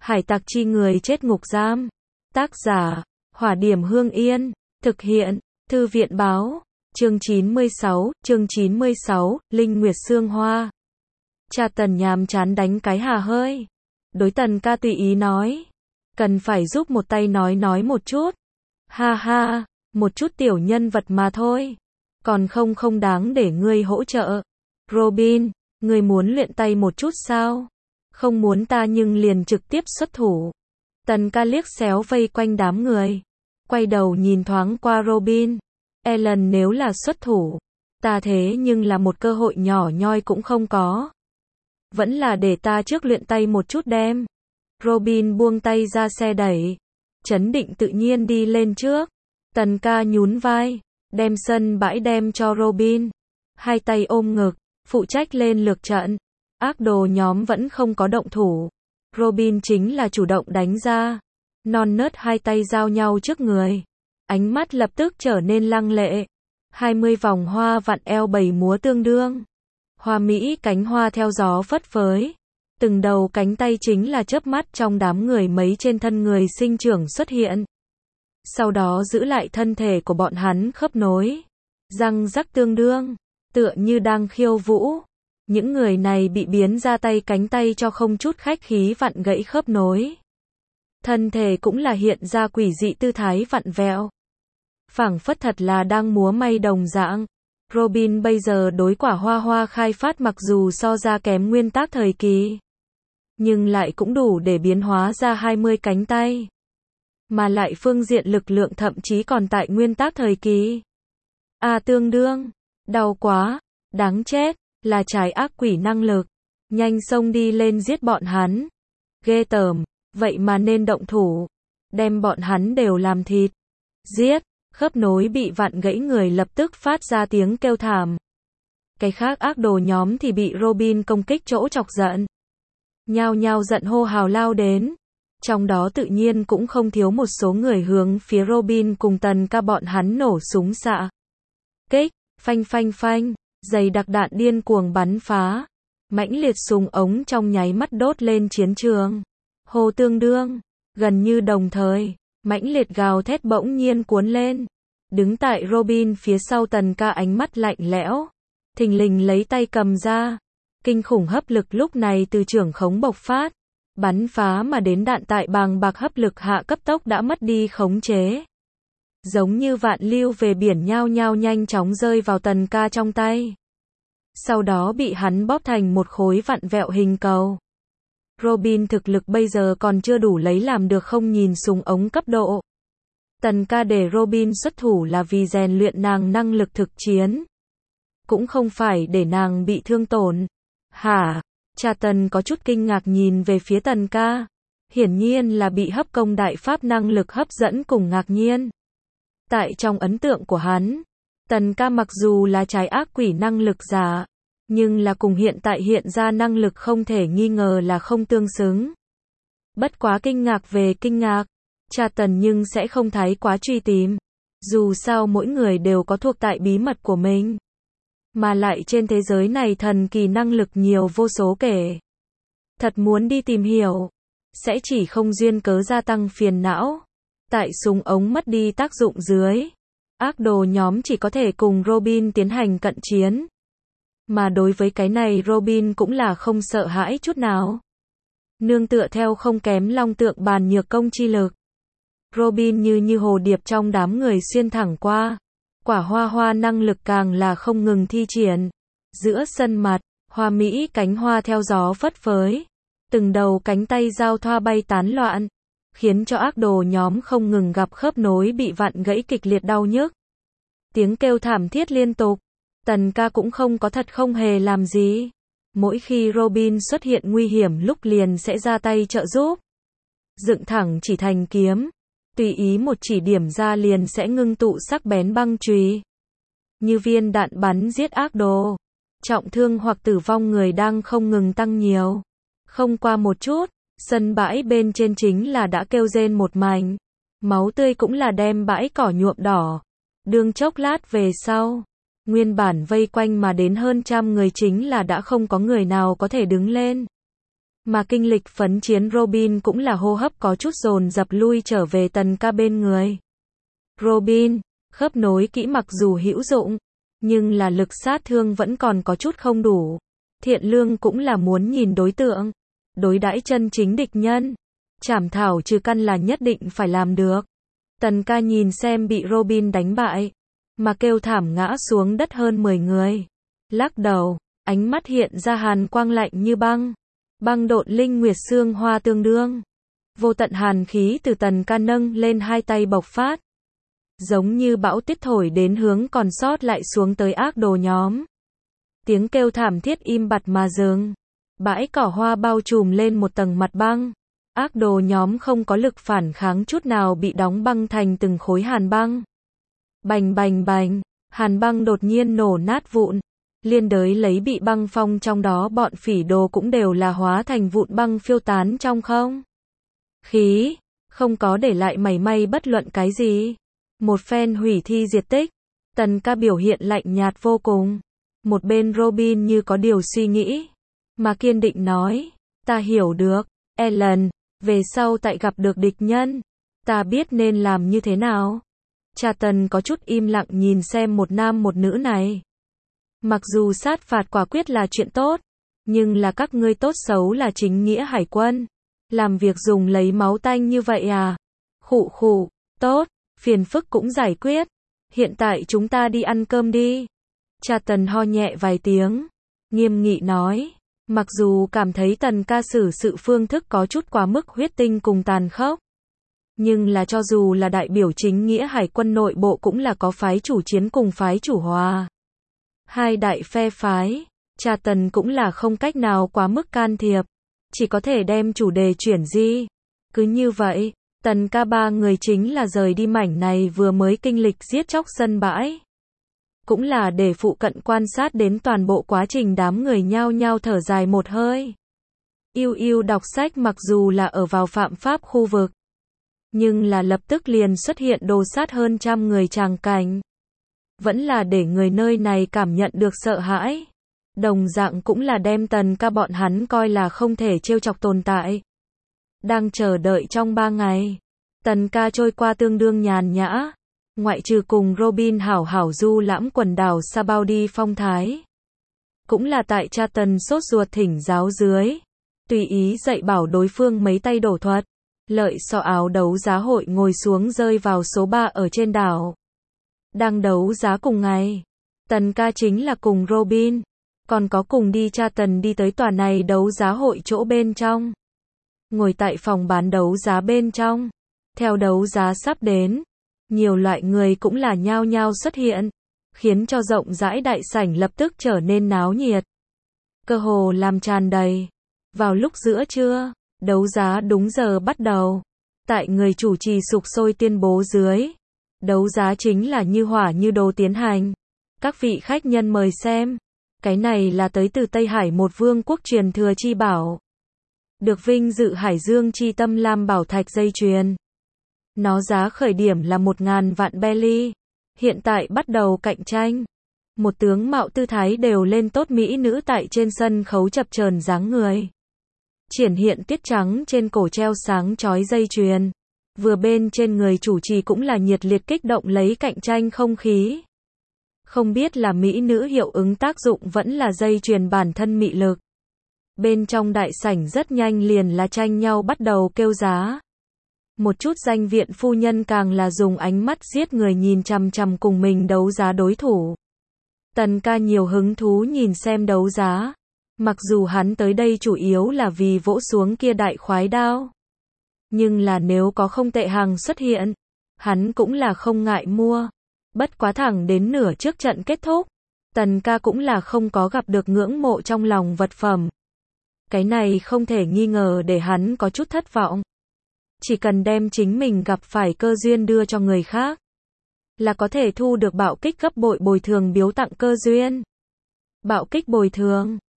Hải tặc chi người chết ngục giam. Tác giả, Hỏa Điểm Hương Yên. Thực hiện, Thư viện báo. Chương 96, Linh Nguyệt Sương Hoa. Cha Tần nhàm chán đánh cái hà hơi. Đối Tần ca tùy ý nói. Cần phải giúp một tay nói một chút. Ha ha, một chút tiểu nhân vật mà thôi. Còn không đáng để ngươi hỗ trợ. Robin, ngươi muốn luyện tay một chút sao? Không muốn ta nhưng liền trực tiếp xuất thủ. Tần ca liếc xéo vây quanh đám người. Quay đầu nhìn thoáng qua Robin. Ellen nếu là xuất thủ, ta thế nhưng là một cơ hội nhỏ nhoi cũng không có. Vẫn là để ta trước luyện tay một chút đem. Robin buông tay ra xe đẩy. Chấn định tự nhiên đi lên trước. Tần ca nhún vai, đem sân bãi đem cho Robin. Hai tay ôm ngực, phụ trách lên lược trận. Ác đồ nhóm vẫn không có động thủ. Robin chính là chủ động đánh ra. Non nớt hai tay giao nhau trước người. Ánh mắt lập tức trở nên lăng lệ. 20 vòng hoa vặn eo bầy múa tương đương. Hoa mỹ cánh hoa theo gió phất phới. Từng đầu cánh tay chính là chớp mắt trong đám người mấy trên thân người sinh trưởng xuất hiện. Sau đó giữ lại thân thể của bọn hắn khớp nối. Răng rắc tương đương. Tựa như đang khiêu vũ. Những người này bị biến ra tay cánh tay cho không chút khách khí vặn gãy khớp nối. Thân thể cũng là hiện ra quỷ dị tư thái vặn vẹo. Phảng phất thật là đang múa may đồng dạng. Robin bây giờ đối quả hoa khai phát mặc dù so ra kém nguyên tác thời kỳ. Nhưng lại cũng đủ để biến hóa ra 20 cánh tay. Mà lại phương diện lực lượng thậm chí còn tại nguyên tác thời kỳ. Tương đương. Đau quá. Đáng chết. Là trái ác quỷ năng lực. Nhanh xông đi lên giết bọn hắn. Ghê tởm. Vậy mà nên động thủ. Đem bọn hắn đều làm thịt. Giết. Khớp nối bị vặn gãy người lập tức phát ra tiếng kêu thảm. Cái khác ác đồ nhóm thì bị Robin công kích chỗ chọc giận. Nhao nhao giận hô hào lao đến. Trong đó tự nhiên cũng không thiếu một số người hướng phía Robin cùng Tần ca bọn hắn nổ súng xạ kích. Phanh. Dày đặc đạn điên cuồng bắn phá. Mãnh liệt súng ống trong nháy mắt đốt lên chiến trường. Hô tương đương. Gần như đồng thời. Mãnh liệt gào thét bỗng nhiên cuốn lên. Đứng tại Robin phía sau Tần ca ánh mắt lạnh lẽo. Thình lình lấy tay cầm ra. Kinh khủng hấp lực lúc này từ trưởng khống bộc phát. Bắn phá mà đến đạn tại bàng bạc hấp lực hạ cấp tốc đã mất đi khống chế. Giống như vạn lưu về biển nhao nhao nhanh chóng rơi vào Tần ca trong tay. Sau đó bị hắn bóp thành một khối vặn vẹo hình cầu. Robin thực lực bây giờ còn chưa đủ lấy làm được không nhìn súng ống cấp độ. Tần ca để Robin xuất thủ là vì rèn luyện nàng năng lực thực chiến. Cũng không phải để nàng bị thương tổn. Hả? Cha Tần có chút kinh ngạc nhìn về phía Tần ca. Hiển nhiên là bị hấp công đại pháp năng lực hấp dẫn cùng ngạc nhiên. Tại trong ấn tượng của hắn, Tần ca mặc dù là trái ác quỷ năng lực giả, nhưng là cùng hiện tại hiện ra năng lực không thể nghi ngờ là không tương xứng. Bất quá kinh ngạc về kinh ngạc, cha Tần nhưng sẽ không thái quá truy tìm. Dù sao mỗi người đều có thuộc tại bí mật của mình. Mà lại trên thế giới này thần kỳ năng lực nhiều vô số kể. Thật muốn đi tìm hiểu, sẽ chỉ không duyên cớ gia tăng phiền não. Tại súng ống mất đi tác dụng dưới, ác đồ nhóm chỉ có thể cùng Robin tiến hành cận chiến. Mà đối với cái này Robin cũng là không sợ hãi chút nào. Nương tựa theo không kém long tượng bàn nhược công chi lực. Robin như hồ điệp trong đám người xuyên thẳng qua. Quả hoa năng lực càng là không ngừng thi triển. Giữa sân mặt, hoa mỹ cánh hoa theo gió phất phới. Từng đầu cánh tay giao thoa bay tán loạn. Khiến cho ác đồ nhóm không ngừng gặp khớp nối bị vặn gãy kịch liệt đau nhức. Tiếng kêu thảm thiết liên tục. Tần ca cũng không có thật không hề làm gì. Mỗi khi Robin xuất hiện nguy hiểm lúc liền sẽ ra tay trợ giúp. Dựng thẳng chỉ thành kiếm. Tùy ý một chỉ điểm ra liền sẽ ngưng tụ sắc bén băng chùy. Như viên đạn bắn giết ác đồ. Trọng thương hoặc tử vong người đang không ngừng tăng nhiều. Không qua một chút, sân bãi bên trên chính là đã kêu rên một mảnh. Máu tươi cũng là đem bãi cỏ nhuộm đỏ. Đương chốc lát về sau, nguyên bản vây quanh mà đến hơn trăm người chính là đã không có người nào có thể đứng lên. Mà kinh lịch phấn chiến Robin cũng là hô hấp có chút dồn dập lui trở về Tần ca bên người. Robin, khớp nối kỹ mặc dù hữu dụng, nhưng là lực sát thương vẫn còn có chút không đủ. Thiện lương cũng là muốn nhìn đối tượng, đối đãi chân chính địch nhân. Trảm thảo trừ căn là nhất định phải làm được. Tần ca nhìn xem bị Robin đánh bại, mà kêu thảm ngã xuống đất hơn 10 người. Lắc đầu, ánh mắt hiện ra hàn quang lạnh như băng. Băng độn linh nguyệt xương hoa tương đương. Vô tận hàn khí từ Tần ca nâng lên hai tay bộc phát. Giống như bão tuyết thổi đến hướng còn sót lại xuống tới ác đồ nhóm. Tiếng kêu thảm thiết im bặt mà dừng. Bãi cỏ hoa bao trùm lên một tầng mặt băng. Ác đồ nhóm không có lực phản kháng chút nào bị đóng băng thành từng khối hàn băng. Bành bành bành, hàn băng đột nhiên nổ nát vụn. Liên đới lấy bị băng phong trong đó bọn phỉ đồ cũng đều là hóa thành vụn băng phiêu tán trong không khí, không có để lại mảy may bất luận cái gì. Một phen hủy thi diệt tích, Tần ca biểu hiện lạnh nhạt vô cùng. Một bên Robin như có điều suy nghĩ, mà kiên định nói, ta hiểu được, Ellen, về sau tại gặp được địch nhân, ta biết nên làm như thế nào. Cha Tần có chút im lặng nhìn xem một nam một nữ này. Mặc dù sát phạt quả quyết là chuyện tốt, nhưng là các ngươi tốt xấu là chính nghĩa hải quân. Làm việc dùng lấy máu tanh như vậy à? Khụ khụ, tốt, phiền phức cũng giải quyết. Hiện tại chúng ta đi ăn cơm đi. Cha Tần ho nhẹ vài tiếng, nghiêm nghị nói. Mặc dù cảm thấy Tần ca xử sự phương thức có chút quá mức huyết tinh cùng tàn khốc, nhưng là cho dù là đại biểu chính nghĩa hải quân nội bộ cũng là có phái chủ chiến cùng phái chủ hòa. Hai đại phe phái, cha Tần cũng là không cách nào quá mức can thiệp, chỉ có thể đem chủ đề chuyển di. Cứ như vậy, Tần ca ba người chính là rời đi mảnh này vừa mới kinh lịch giết chóc sân bãi. Cũng là để phụ cận quan sát đến toàn bộ quá trình đám người nhao nhao thở dài một hơi. Yêu yêu đọc sách mặc dù là ở vào phạm pháp khu vực, nhưng là lập tức liền xuất hiện đồ sát hơn 100 người tràng cảnh. Vẫn là để người nơi này cảm nhận được sợ hãi. Đồng dạng cũng là đem Tần ca bọn hắn coi là không thể trêu chọc tồn tại. Đang chờ đợi trong 3 ngày. Tần ca trôi qua tương đương nhàn nhã. Ngoại trừ cùng Robin hảo hảo du lãm quần đảo Sabaudi phong thái. Cũng là tại cha Tần sốt ruột thỉnh giáo dưới. Tùy ý dạy bảo đối phương mấy tay đổ thuật. Lợi so áo đấu giá hội ngồi xuống rơi vào số 3 ở trên đảo. Đang đấu giá cùng ngày. Tần ca chính là cùng Robin. Còn có cùng đi cha Tần đi tới tòa này đấu giá hội chỗ bên trong. Ngồi tại phòng bán đấu giá bên trong. Theo đấu giá sắp đến, nhiều loại người cũng là nhao nhao xuất hiện, khiến cho rộng rãi đại sảnh lập tức trở nên náo nhiệt. Cơ hồ làm tràn đầy. Vào lúc giữa trưa, đấu giá đúng giờ bắt đầu. Tại người chủ trì sục sôi tuyên bố dưới, đấu giá chính là như hỏa như đồ tiến hành. Các vị khách nhân mời xem. Cái này là tới từ Tây Hải một vương quốc truyền thừa chi bảo. Được vinh dự Hải Dương chi tâm lam bảo thạch dây chuyền. Nó giá khởi điểm là 1.000 vạn belly. Hiện tại bắt đầu cạnh tranh. Một tướng mạo tư thái đều lên tốt mỹ nữ tại trên sân khấu chập chờn dáng người. Triển hiện tiết trắng trên cổ treo sáng chói dây chuyền. Vừa bên trên người chủ trì cũng là nhiệt liệt kích động lấy cạnh tranh không khí. Không biết là mỹ nữ hiệu ứng tác dụng vẫn là dây chuyền bản thân mị lực. Bên trong đại sảnh rất nhanh liền là tranh nhau bắt đầu kêu giá. Một chút danh viện phu nhân càng là dùng ánh mắt giết người nhìn chằm chằm cùng mình đấu giá đối thủ. Tần ca nhiều hứng thú nhìn xem đấu giá. Mặc dù hắn tới đây chủ yếu là vì vỗ xuống kia đại khoái đao. Nhưng là nếu có không tệ hàng xuất hiện, hắn cũng là không ngại mua. Bất quá thẳng đến nửa trước trận kết thúc, Tần ca cũng là không có gặp được ngưỡng mộ trong lòng vật phẩm. Cái này không thể nghi ngờ để hắn có chút thất vọng. Chỉ cần đem chính mình gặp phải cơ duyên đưa cho người khác, là có thể thu được bạo kích gấp bội bồi thường biếu tặng cơ duyên. Bạo kích bồi thường,